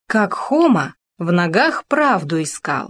Как Хома в ногах правду искал.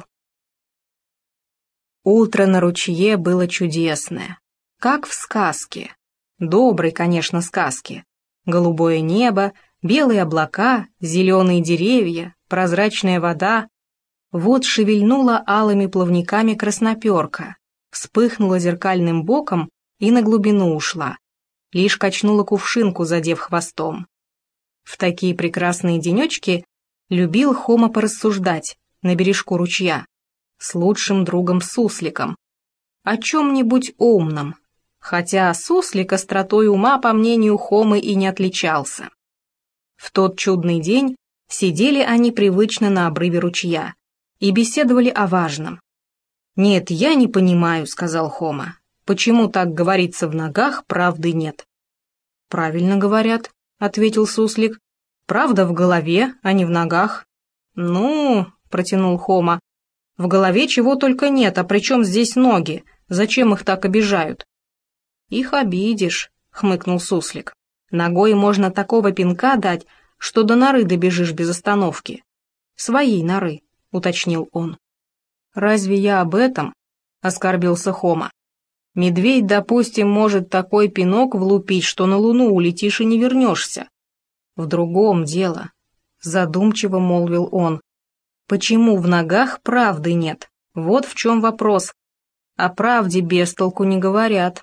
Утро на ручье было чудесное, как в сказке. Доброй, конечно, сказке. Голубое небо, белые облака, зеленые деревья, прозрачная вода. Вот шевельнула алыми плавниками красноперка, вспыхнула зеркальным боком и на глубину ушла. Лишь качнула кувшинку, задев хвостом. В такие прекрасные денечки любил Хома порассуждать на бережку ручья с лучшим другом Сусликом о чем-нибудь умном, хотя Суслик остротой ума, по мнению Хомы, и не отличался. В тот чудный день сидели они привычно на обрыве ручья и беседовали о важном. «Нет, я не понимаю», — сказал Хома, — «почему так говорится в ногах, правды нет?» «Правильно говорят», — ответил Суслик. «Правда в голове, а не в ногах». «Ну», — протянул Хома, — «в голове чего только нет, а при чем здесь ноги? Зачем их так обижают?» «Их обидишь», — хмыкнул Суслик. «Ногой можно такого пинка дать, что до норы добежишь без остановки». «Своей норы», — уточнил он. «Разве я об этом?» — оскорбился Хома. «Медведь, допустим, может такой пинок влупить, что на луну улетишь и не вернешься». «В другом дело», — задумчиво молвил он. «Почему в ногах правды нет? Вот в чем вопрос. О правде без толку не говорят».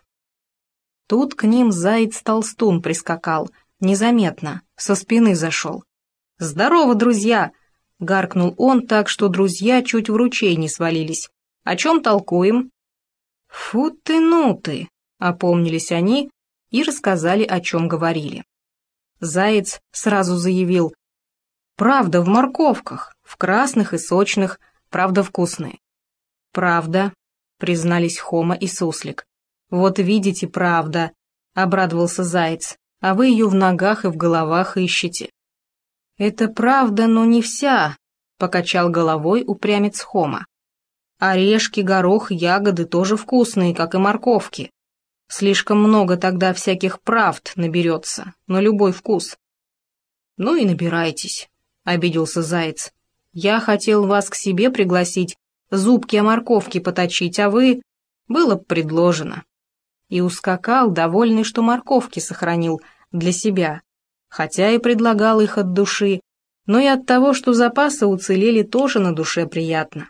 Тут к ним заяц-толстун прискакал, незаметно, со спины зашел. «Здорово, друзья!» — гаркнул он так, что друзья чуть в ручей не свалились. «О чем толкуем?» «Фу ты, ну ты!» — опомнились они и рассказали, о чем говорили. Заяц сразу заявил: «Правда в морковках, в красных и сочных, правда вкусные». «Правда», — признались Хома и Суслик. «Вот видите, правда», — обрадовался Заяц, «а вы ее в ногах и в головах ищете». «Это правда, но не вся», — покачал головой упрямец Хома. «Орешки, горох, ягоды тоже вкусные, как и морковки. Слишком много тогда всяких правд наберется, на любой вкус». «Ну и набирайтесь», — обиделся Заяц. «Я хотел вас к себе пригласить, зубки о морковке поточить, а вы... Было б предложено». И ускакал, довольный, что морковки сохранил для себя, хотя и предлагал их от души, но и от того, что запасы уцелели, тоже на душе приятно.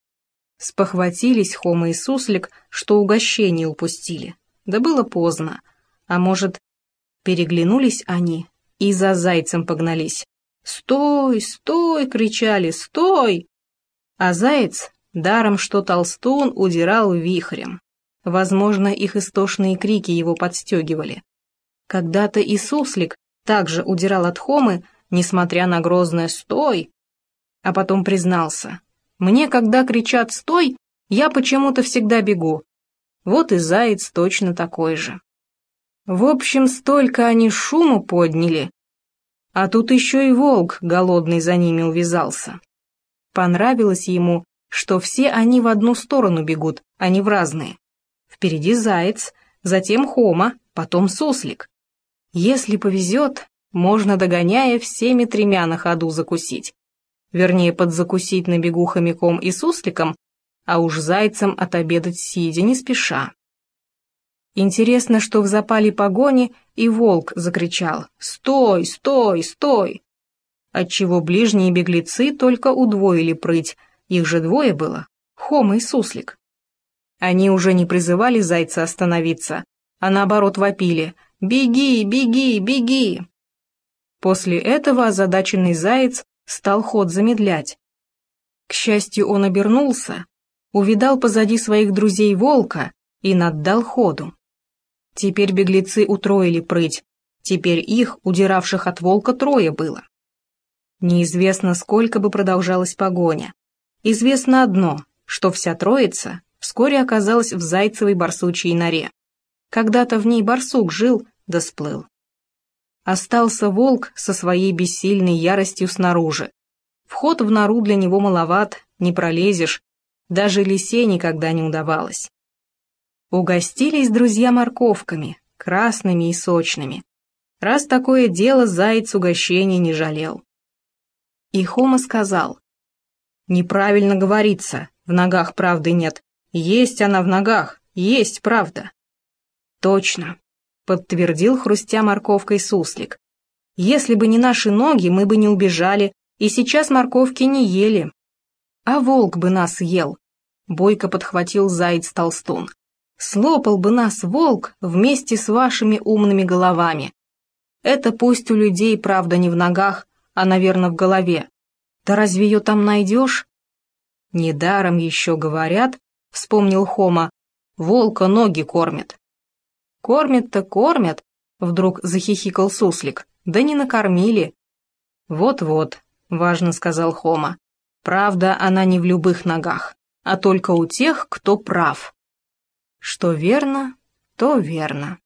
Спохватились Хома и Суслик, что угощение упустили. Да было поздно. А может, переглянулись они и за зайцем погнались. «Стой, стой!» — кричали, «стой!» А заяц, даром что толстун, удирал вихрем. Возможно, их истошные крики его подстегивали. Когда-то и Суслик также удирал от Хомы, несмотря на грозное «стой!», а потом признался: «Мне, когда кричат «стой!», я почему-то всегда бегу». Вот и заяц точно такой же. В общем, столько они шуму подняли, а тут еще и волк голодный за ними увязался. Понравилось ему, что все они в одну сторону бегут, а не в разные. Впереди заяц, затем Хома, потом Суслик. Если повезет, можно, догоняя, всеми тремя на ходу закусить. Вернее, подзакусить на бегу хомяком и сусликом, а уж зайцем отобедать сидя не спеша. Интересно, что в запале погони и волк закричал: «Стой, стой, стой!», отчего ближние беглецы только удвоили прыть, их же двое было, Хома и Суслик. Они уже не призывали зайца остановиться, а наоборот вопили: «Беги, беги, беги!». После этого озадаченный заяц стал ход замедлять. К счастью, он обернулся, увидал позади своих друзей волка и наддал ходу. Теперь беглецы утроили прыть, теперь их, удиравших от волка, трое было. Неизвестно, сколько бы продолжалась погоня. Известно одно, что вся троица вскоре оказалась в зайцевой барсучьей норе. Когда-то в ней барсук жил да сплыл. Остался волк со своей бессильной яростью снаружи. Вход в нору для него маловат, не пролезешь, даже лисе никогда не удавалось. Угостились друзья морковками, красными и сочными. Раз такое дело, заяц угощений не жалел. И Хома сказал: «Неправильно говорится, в ногах правды нет. Есть она в ногах, есть правда». «Точно», — подтвердил, хрустя морковкой, суслик. «Если бы не наши ноги, мы бы не убежали, и сейчас морковки не ели. А волк бы нас ел», — бойко подхватил заяц-толстун. «Слопал бы нас волк вместе с вашими умными головами. Это пусть у людей правда не в ногах, а, наверное, в голове. Да разве ее там найдешь?» «Недаром еще говорят, — вспомнил Хома, — волка ноги кормят». «Кормят-то кормят», — вдруг захихикал суслик, — «да не накормили». «Вот-вот», — важно сказал Хома, — «правда, она не в любых ногах, а только у тех, кто прав». Что верно, то верно.